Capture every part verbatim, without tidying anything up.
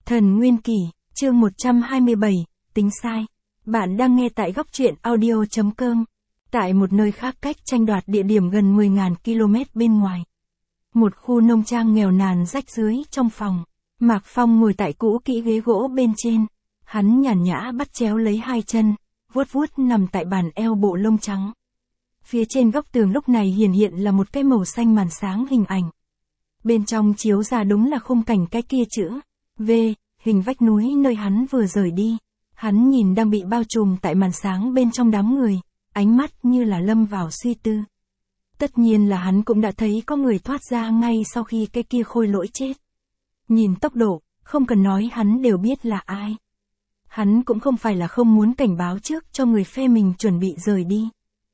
Thần Nguyên Kỷ, chương một trăm hai mươi bảy, tính sai. Bạn đang nghe tại góc truyện audio chấm com. Tại một nơi khác cách tranh đoạt địa điểm gần mười nghìn ki lô mét bên ngoài. Một khu nông trang nghèo nàn rách rưới trong phòng. Mạc Phong ngồi tại cũ kỹ ghế gỗ bên trên. Hắn nhàn nhã bắt chéo lấy hai chân, vuốt vuốt nằm tại bàn eo bộ lông trắng. Phía trên góc tường lúc này hiển hiện là một cái màu xanh màn sáng hình ảnh. Bên trong chiếu ra đúng là khung cảnh cái kia chữ V, hình vách núi nơi hắn vừa rời đi. Hắn nhìn đang bị bao trùm tại màn sáng bên trong đám người, ánh mắt như là lâm vào suy tư. Tất nhiên là hắn cũng đã thấy có người thoát ra ngay sau khi cái kia khôi lỗi chết. Nhìn tốc độ, không cần nói hắn đều biết là ai. Hắn cũng không phải là không muốn cảnh báo trước cho người phe mình chuẩn bị rời đi.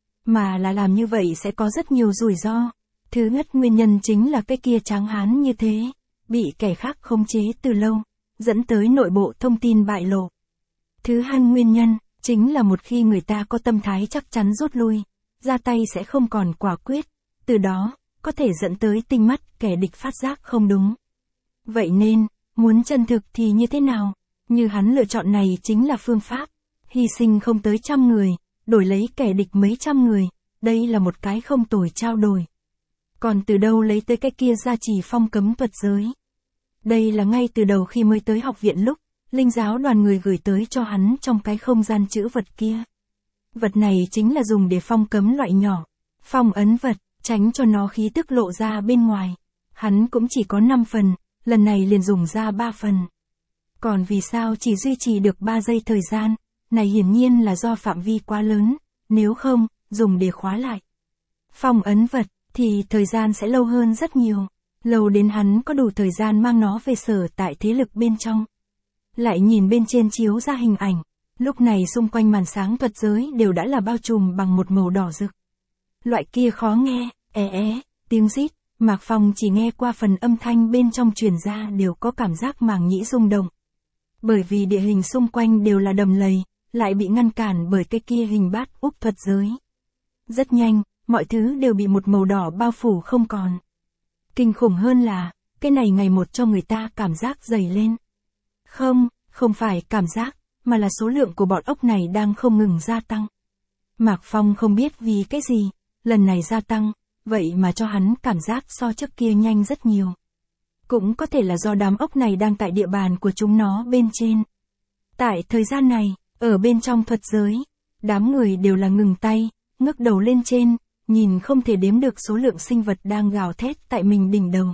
Mà là làm như vậy sẽ có rất nhiều rủi ro. Thứ nhất nguyên nhân chính là cái kia tráng hán như thế, bị kẻ khác khống chế từ lâu, dẫn tới nội bộ thông tin bại lộ. Thứ hai nguyên nhân, chính là một khi người ta có tâm thái chắc chắn rút lui, ra tay sẽ không còn quả quyết, từ đó, có thể dẫn tới tinh mắt kẻ địch phát giác không đúng. Vậy nên, muốn chân thực thì như thế nào? Như hắn lựa chọn này chính là phương pháp, hy sinh không tới trăm người, đổi lấy kẻ địch mấy trăm người, đây là một cái không tồi trao đổi. Còn từ đâu lấy tới cái kia gia trì phong cấm thuật giới? Đây là ngay từ đầu khi mới tới học viện lúc, linh giáo đoàn người gửi tới cho hắn trong cái không gian chữ vật kia. Vật này chính là dùng để phong cấm loại nhỏ, phong ấn vật, tránh cho nó khí tức lộ ra bên ngoài. Hắn cũng chỉ có năm phần, lần này liền dùng ra ba phần. Còn vì sao chỉ duy trì được ba giây thời gian, này hiển nhiên là do phạm vi quá lớn, nếu không, dùng để khóa lại. Phong ấn vật, thì thời gian sẽ lâu hơn rất nhiều, lâu đến hắn có đủ thời gian mang nó về sở tại thế lực bên trong. Lại nhìn bên trên chiếu ra hình ảnh, lúc này xung quanh màn sáng thuật giới đều đã là bao trùm bằng một màu đỏ rực. Loại kia khó nghe, é é, tiếng rít, Mạc Phong chỉ nghe qua phần âm thanh bên trong truyền ra đều có cảm giác màng nhĩ rung động. Bởi vì địa hình xung quanh đều là đầm lầy, lại bị ngăn cản bởi cái kia hình bát úp thuật giới. Rất nhanh, mọi thứ đều bị một màu đỏ bao phủ không còn. Kinh khủng hơn là, cái này ngày một cho người ta cảm giác dày lên. Không, không phải cảm giác, mà là số lượng của bọn ốc này đang không ngừng gia tăng. Mạc Phong không biết vì cái gì, lần này gia tăng, vậy mà cho hắn cảm giác so trước kia nhanh rất nhiều. Cũng có thể là do đám ốc này đang tại địa bàn của chúng nó bên trên. Tại thời gian này, ở bên trong thuật giới, đám người đều là ngừng tay, ngước đầu lên trên, nhìn không thể đếm được số lượng sinh vật đang gào thét tại mình đỉnh đầu.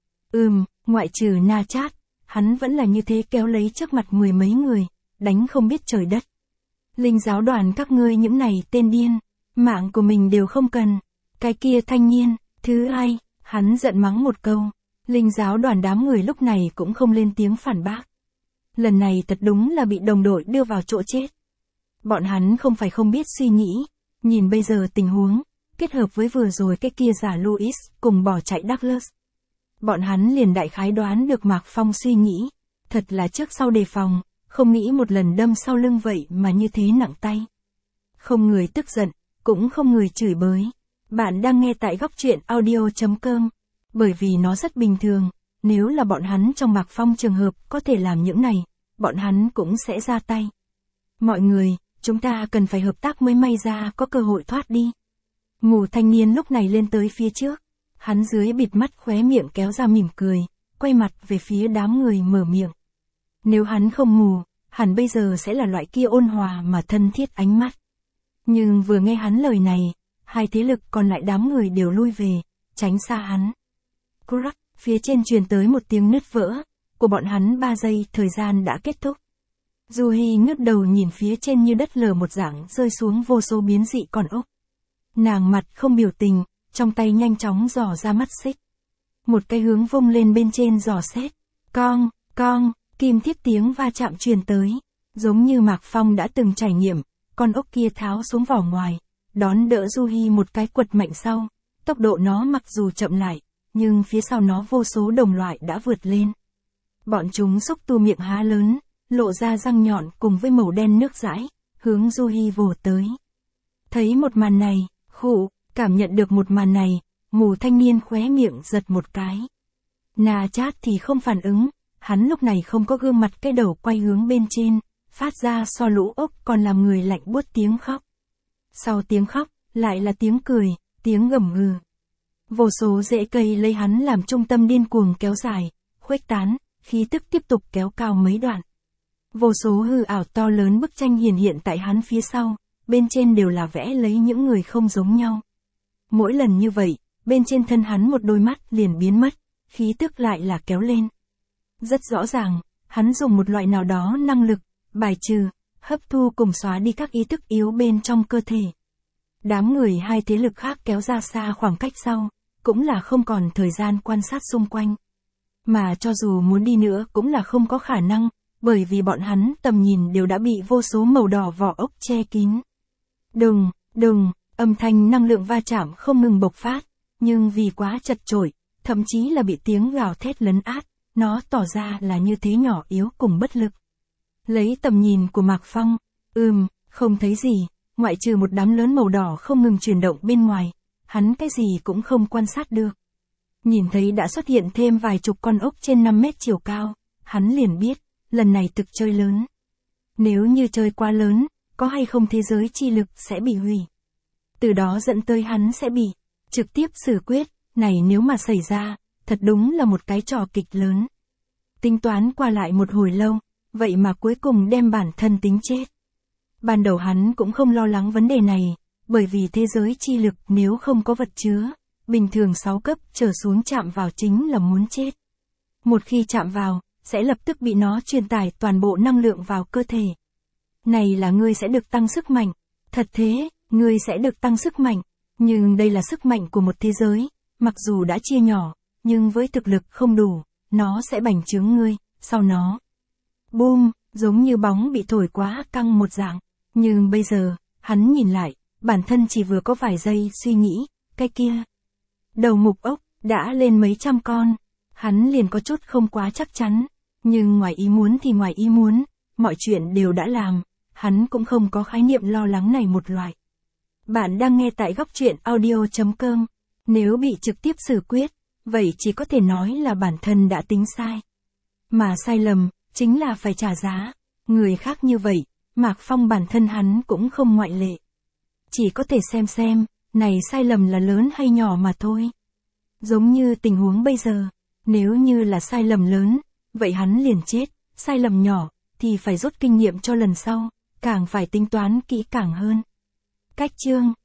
Ừm, ngoại trừ Na Chát, hắn vẫn là như thế kéo lấy trước mặt mười mấy người, đánh không biết trời đất. Linh giáo đoàn các ngươi những này tên điên, mạng của mình đều không cần. Cái kia thanh niên, thứ hai, hắn giận mắng một câu. Linh giáo đoàn đám người lúc này cũng không lên tiếng phản bác. Lần này thật đúng là bị đồng đội đưa vào chỗ chết. Bọn hắn không phải không biết suy nghĩ, nhìn bây giờ tình huống, kết hợp với vừa rồi cái kia giả Louis cùng bỏ chạy Douglas. Bọn hắn liền đại khái đoán được Mạc Phong suy nghĩ, thật là trước sau đề phòng, không nghĩ một lần đâm sau lưng vậy mà như thế nặng tay. Không người tức giận, cũng không người chửi bới. Bạn đang nghe tại góc truyện audio chấm com, bởi vì nó rất bình thường, nếu là bọn hắn trong Mạc Phong trường hợp có thể làm những này, bọn hắn cũng sẽ ra tay. Mọi người, chúng ta cần phải hợp tác mới may ra có cơ hội thoát đi. Mù thanh niên lúc này lên tới phía trước, hắn dưới bịt mắt khóe miệng kéo ra mỉm cười, quay mặt về phía đám người mở miệng. Nếu hắn không mù, hẳn bây giờ sẽ là loại kia ôn hòa mà thân thiết ánh mắt. Nhưng vừa nghe hắn lời này, hai thế lực còn lại đám người đều lui về, tránh xa hắn. Crack, phía trên truyền tới một tiếng nứt vỡ, của bọn hắn ba giây thời gian đã kết thúc. Juhi ngước đầu nhìn phía trên như đất lở một dạng rơi xuống vô số biến dị con ốc. Nàng mặt không biểu tình, trong tay nhanh chóng dò ra mắt xích. Một cái hướng vung lên bên trên dò xét. Cong, cong, kim thiết tiếng va chạm truyền tới. Giống như Mạc Phong đã từng trải nghiệm, con ốc kia tháo xuống vỏ ngoài, đón đỡ Juhi một cái quật mạnh sau. Tốc độ nó mặc dù chậm lại, nhưng phía sau nó vô số đồng loại đã vượt lên. Bọn chúng xúc tu miệng há lớn, lộ ra răng nhọn cùng với màu đen nước dãi, hướng Juhi vồ tới. Thấy một màn này, khụ, cảm nhận được một màn này, mù thanh niên khóe miệng giật một cái. Na Chát thì không phản ứng, hắn lúc này không có gương mặt, cái đầu quay hướng bên trên, phát ra so lũ ốc còn làm người lạnh buốt tiếng khóc. Sau tiếng khóc, lại là tiếng cười, tiếng gầm gừ. Vô số rễ cây lấy hắn làm trung tâm điên cuồng kéo dài, khuếch tán, khí tức tiếp tục kéo cao mấy đoạn. Vô số hư ảo to lớn bức tranh hiển hiện tại hắn phía sau, bên trên đều là vẽ lấy những người không giống nhau. Mỗi lần như vậy, bên trên thân hắn một đôi mắt liền biến mất, khí tức lại là kéo lên. Rất rõ ràng, hắn dùng một loại nào đó năng lực, bài trừ, hấp thu cùng xóa đi các ý thức yếu bên trong cơ thể. Đám người hai thế lực khác kéo ra xa khoảng cách sau, cũng là không còn thời gian quan sát xung quanh. Mà cho dù muốn đi nữa cũng là không có khả năng, bởi vì bọn hắn tầm nhìn đều đã bị vô số màu đỏ vỏ ốc che kín. Đùng, đùng, âm thanh năng lượng va chạm không ngừng bộc phát, nhưng vì quá chật chội, thậm chí là bị tiếng gào thét lấn át, nó tỏ ra là như thế nhỏ yếu cùng bất lực. Lấy tầm nhìn của Mạc Phong, ừm, không thấy gì, ngoại trừ một đám lớn màu đỏ không ngừng chuyển động bên ngoài, hắn cái gì cũng không quan sát được. Nhìn thấy đã xuất hiện thêm vài chục con ốc trên năm mét chiều cao, hắn liền biết, lần này thực chơi lớn. Nếu như chơi quá lớn, có hay không thế giới chi lực sẽ bị hủy. Từ đó dẫn tới hắn sẽ bị trực tiếp xử quyết, này nếu mà xảy ra, thật đúng là một cái trò kịch lớn. Tính toán qua lại một hồi lâu, vậy mà cuối cùng đem bản thân tính chết. Ban đầu hắn cũng không lo lắng vấn đề này, bởi vì thế giới chi lực nếu không có vật chứa, bình thường sáu cấp trở xuống chạm vào chính là muốn chết. Một khi chạm vào, sẽ lập tức bị nó truyền tải toàn bộ năng lượng vào cơ thể. Này là ngươi sẽ được tăng sức mạnh. Thật thế, ngươi sẽ được tăng sức mạnh. Nhưng đây là sức mạnh của một thế giới, mặc dù đã chia nhỏ, nhưng với thực lực không đủ, nó sẽ bành trướng ngươi, sau nó. Boom, giống như bóng bị thổi quá căng một dạng. Nhưng bây giờ, hắn nhìn lại, bản thân chỉ vừa có vài giây suy nghĩ, cái kia. Đầu mục ốc, đã lên mấy trăm con. Hắn liền có chút không quá chắc chắn. Nhưng ngoài ý muốn thì ngoài ý muốn, mọi chuyện đều đã làm. Hắn cũng không có khái niệm lo lắng này một loại. Bạn đang nghe tại góc truyện audio chấm com. Nếu bị trực tiếp xử quyết, vậy chỉ có thể nói là bản thân đã tính sai. Mà sai lầm, chính là phải trả giá. Người khác như vậy, Mạc Phong bản thân hắn cũng không ngoại lệ. Chỉ có thể xem xem, này sai lầm là lớn hay nhỏ mà thôi. Giống như tình huống bây giờ, nếu như là sai lầm lớn, vậy hắn liền chết, sai lầm nhỏ, thì phải rút kinh nghiệm cho lần sau, càng phải tính toán kỹ càng hơn. Cách chương